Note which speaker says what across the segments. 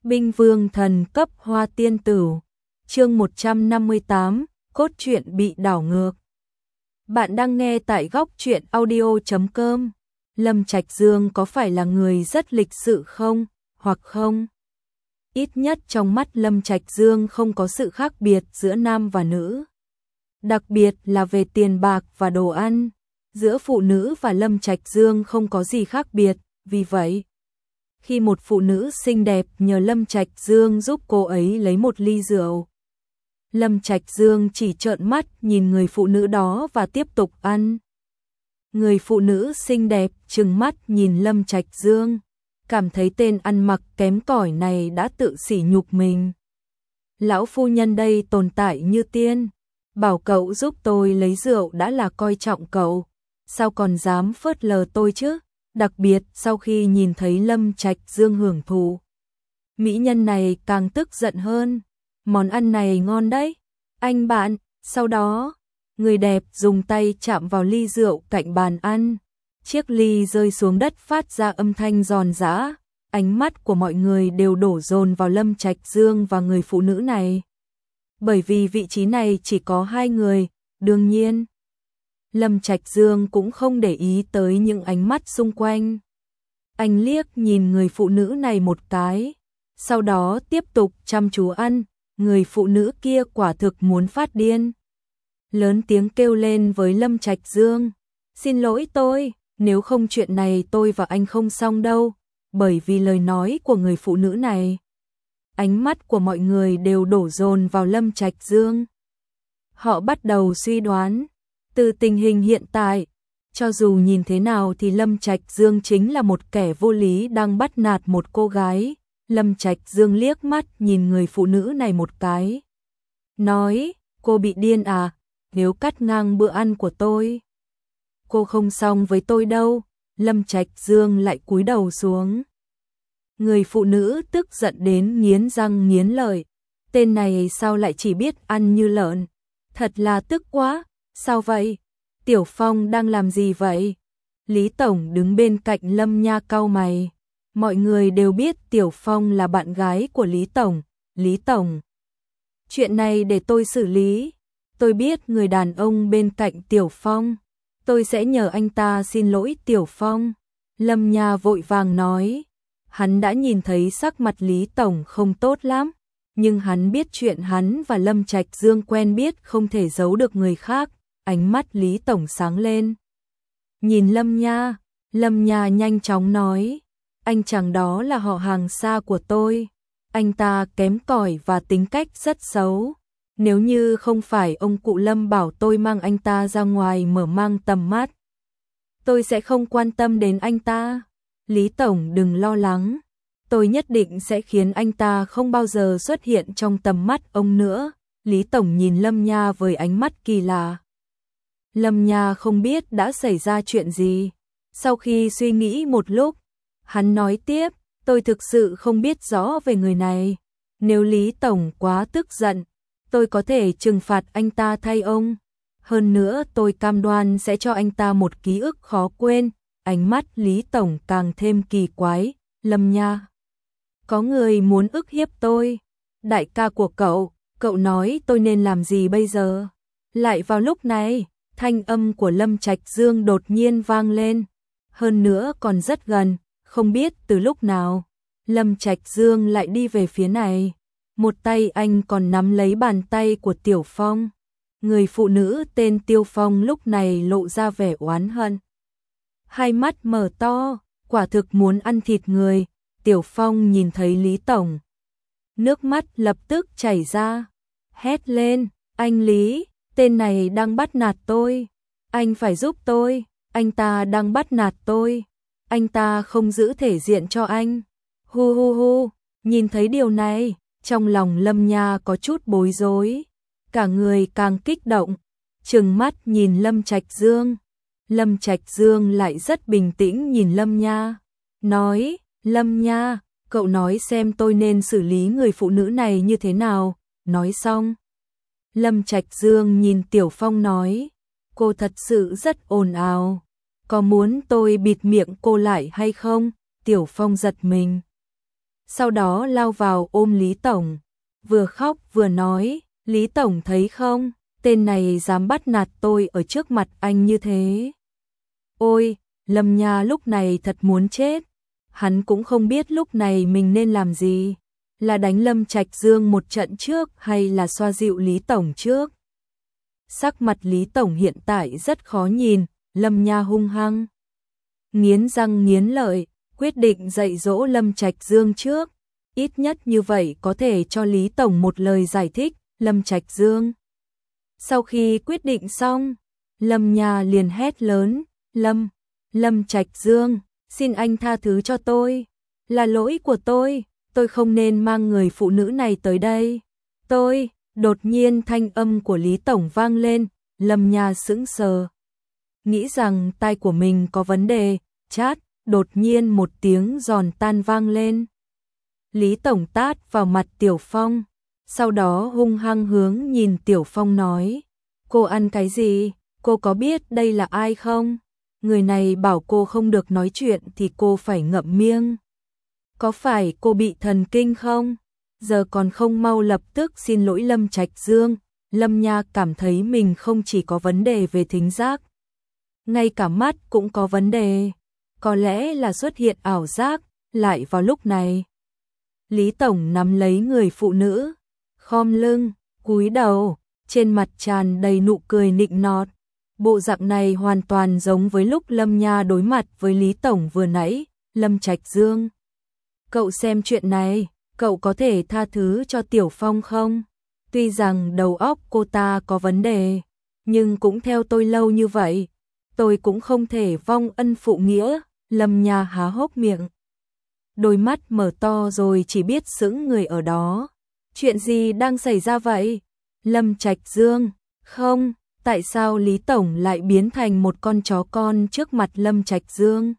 Speaker 1: Binh Vương thần cấp Hoa Tiên Tử. Chương 158, cốt truyện bị đảo ngược. Bạn đang nghe tại góc truyện audio.com. Lâm Trạch Dương có phải là người rất lịch sự không, hoặc không? Ít nhất trong mắt Lâm Trạch Dương không có sự khác biệt giữa nam và nữ. Đặc biệt là về tiền bạc và đồ ăn, giữa phụ nữ và Lâm Trạch Dương không có gì khác biệt, vì vậy khi một phụ nữ xinh đẹp nhờ Lâm Trạch Dương giúp cô ấy lấy một ly rượu, Lâm Trạch Dương chỉ trợn mắt nhìn người phụ nữ đó và tiếp tục ăn. Người phụ nữ xinh đẹp trừng mắt nhìn Lâm Trạch Dương, cảm thấy tên ăn mặc kém cỏi này đã tự sỉ nhục mình. Lão phu nhân đây tồn tại như tiên, bảo cậu giúp tôi lấy rượu đã là coi trọng cậu, sao còn dám phớt lờ tôi chứ? Đặc biệt sau khi nhìn thấy Lâm Trạch Dương hưởng thụ, mỹ nhân này càng tức giận hơn. Món ăn này ngon đấy, anh bạn. Sau đó, người đẹp dùng tay chạm vào ly rượu cạnh bàn ăn. Chiếc ly rơi xuống đất phát ra âm thanh giòn giã. Ánh mắt của mọi người đều đổ dồn vào Lâm Trạch Dương và người phụ nữ này. Bởi vì vị trí này chỉ có hai người, đương nhiên Lâm Trạch Dương cũng không để ý tới những ánh mắt xung quanh. Anh liếc nhìn người phụ nữ này một cái, sau đó tiếp tục chăm chú ăn. Người phụ nữ kia quả thực muốn phát điên, lớn tiếng kêu lên với Lâm Trạch Dương, xin lỗi tôi, nếu không chuyện này tôi và anh không xong đâu. Bởi vì lời nói của người phụ nữ này, ánh mắt của mọi người đều đổ dồn vào Lâm Trạch Dương. Họ bắt đầu suy đoán, từ tình hình hiện tại, cho dù nhìn thế nào thì Lâm Trạch Dương chính là một kẻ vô lý đang bắt nạt một cô gái. Lâm Trạch Dương liếc mắt nhìn người phụ nữ này một cái, nói, cô bị điên à, nếu cắt ngang bữa ăn của tôi, cô không xong với tôi đâu. Lâm Trạch Dương lại cúi đầu xuống. Người phụ nữ tức giận đến nghiến răng nghiến lợi, tên này sao lại chỉ biết ăn như lợn, thật là tức quá. Sao vậy? Tiểu Phong đang làm gì vậy? Lý Tổng đứng bên cạnh Lâm Nha cau mày. Mọi người đều biết Tiểu Phong là bạn gái của Lý Tổng. Lý Tổng, chuyện này để tôi xử lý. Tôi biết người đàn ông bên cạnh Tiểu Phong, tôi sẽ nhờ anh ta xin lỗi Tiểu Phong. Lâm Nha vội vàng nói. Hắn đã nhìn thấy sắc mặt Lý Tổng không tốt lắm, nhưng hắn biết chuyện hắn và Lâm Trạch Dương quen biết không thể giấu được người khác. Ánh mắt Lý Tổng sáng lên, nhìn Lâm Nha. Lâm Nha nhanh chóng nói, anh chàng đó là họ hàng xa của tôi, anh ta kém cỏi và tính cách rất xấu. Nếu như không phải ông cụ Lâm bảo tôi mang anh ta ra ngoài mở mang tầm mắt, tôi sẽ không quan tâm đến anh ta. Lý Tổng đừng lo lắng, tôi nhất định sẽ khiến anh ta không bao giờ xuất hiện trong tầm mắt ông nữa. Lý Tổng nhìn Lâm Nha với ánh mắt kỳ lạ. Lâm Nha không biết đã xảy ra chuyện gì. Sau khi suy nghĩ một lúc, hắn nói tiếp, tôi thực sự không biết rõ về người này. Nếu Lý Tổng quá tức giận, tôi có thể trừng phạt anh ta thay ông. Hơn nữa tôi cam đoan sẽ cho anh ta một ký ức khó quên. Ánh mắt Lý Tổng càng thêm kỳ quái. Lâm Nha, có người muốn ức hiếp tôi. Đại ca của cậu nói tôi nên làm gì bây giờ? Lại vào lúc này, thanh âm của Lâm Trạch Dương đột nhiên vang lên. Hơn nữa còn rất gần, không biết từ lúc nào, Lâm Trạch Dương lại đi về phía này. Một tay anh còn nắm lấy bàn tay của Tiểu Phong. Người phụ nữ tên Tiêu Phong lúc này lộ ra vẻ oán hận, hai mắt mở to, quả thực muốn ăn thịt người. Tiểu Phong nhìn thấy Lý Tổng, nước mắt lập tức chảy ra, hét lên, anh Lý, tên này đang bắt nạt tôi, anh phải giúp tôi, anh ta đang bắt nạt tôi, anh ta không giữ thể diện cho anh. Hu hu hu, nhìn thấy điều này, trong lòng Lâm Nha có chút bối rối, cả người càng kích động, trừng mắt nhìn Lâm Trạch Dương. Lâm Trạch Dương lại rất bình tĩnh nhìn Lâm Nha, nói, Lâm Nha, cậu nói xem tôi nên xử lý người phụ nữ này như thế nào. Nói xong, Lâm Trạch Dương nhìn Tiểu Phong nói, cô thật sự rất ồn ào, có muốn tôi bịt miệng cô lại hay không? Tiểu Phong giật mình, sau đó lao vào ôm Lý Tổng, vừa khóc vừa nói, Lý Tổng thấy không, tên này dám bắt nạt tôi ở trước mặt anh như thế. Ôi, Lâm Nha lúc này thật muốn chết, hắn cũng không biết lúc này mình nên làm gì, là đánh Lâm Trạch Dương một trận trước hay là xoa dịu Lý Tổng trước. Sắc mặt Lý Tổng hiện tại rất khó nhìn, Lâm Nha hung hăng, nghiến răng nghiến lợi, quyết định dạy dỗ Lâm Trạch Dương trước, ít nhất như vậy có thể cho Lý Tổng một lời giải thích. Lâm Trạch Dương sau khi quyết định xong, Lâm Nha liền hét lớn, Lâm Trạch Dương, xin anh tha thứ cho tôi, là lỗi của tôi không nên mang người phụ nữ này tới đây. Đột nhiên thanh âm của Lý Tổng vang lên, Lâm Nha sững sờ, nghĩ rằng tai của mình có vấn đề, chát, đột nhiên một tiếng giòn tan vang lên. Lý Tổng tát vào mặt Tiểu Phong, sau đó hung hăng hướng nhìn Tiểu Phong nói, cô ăn cái gì, cô có biết đây là ai không? Người này bảo cô không được nói chuyện thì cô phải ngậm miệng. Có phải cô bị thần kinh không? Giờ còn không mau lập tức xin lỗi Lâm Trạch Dương. Lâm Nha cảm thấy mình không chỉ có vấn đề về thính giác, ngay cả mắt cũng có vấn đề, có lẽ là xuất hiện ảo giác. Lại vào lúc này, Lý Tổng nắm lấy người phụ nữ, khom lưng, cúi đầu, trên mặt tràn đầy nụ cười nịnh nọt. Bộ dạng này hoàn toàn giống với lúc Lâm Nha đối mặt với Lý Tổng vừa nãy. Lâm Trạch Dương, cậu xem chuyện này, cậu có thể tha thứ cho Tiểu Phong không? Tuy rằng đầu óc cô ta có vấn đề, nhưng cũng theo tôi lâu như vậy, tôi cũng không thể vong ân phụ nghĩa. Lâm Nha há hốc miệng, đôi mắt mở to rồi chỉ biết sững người ở đó. Chuyện gì đang xảy ra vậy? Lâm Trạch Dương, không, tại sao Lý Tổng lại biến thành một con chó con trước mặt Lâm Trạch Dương?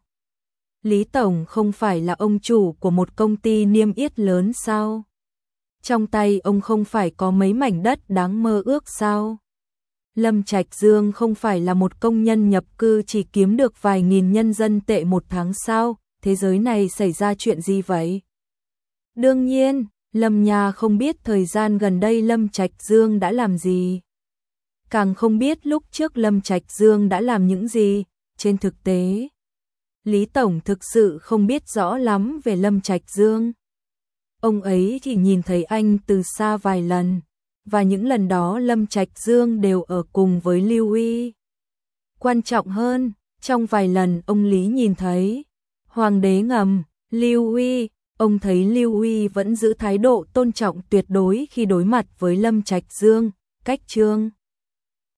Speaker 1: Lý Tổng không phải là ông chủ của một công ty niêm yết lớn sao? Trong tay ông không phải có mấy mảnh đất đáng mơ ước sao? Lâm Trạch Dương không phải là một công nhân nhập cư chỉ kiếm được vài nghìn nhân dân tệ một tháng sao? Thế giới này xảy ra chuyện gì vậy? Đương nhiên, Lâm Nha không biết thời gian gần đây Lâm Trạch Dương đã làm gì. Càng không biết lúc trước Lâm Trạch Dương đã làm những gì. Trên thực tế, Lý Tổng thực sự không biết rõ lắm về Lâm Trạch Dương. Ông ấy chỉ nhìn thấy anh từ xa vài lần, và những lần đó Lâm Trạch Dương đều ở cùng với Lưu Uy. Quan trọng hơn, trong vài lần ông Lý nhìn thấy Hoàng đế ngầm, Lưu Uy, ông thấy Lưu Uy vẫn giữ thái độ tôn trọng tuyệt đối khi đối mặt với Lâm Trạch Dương, cách Trương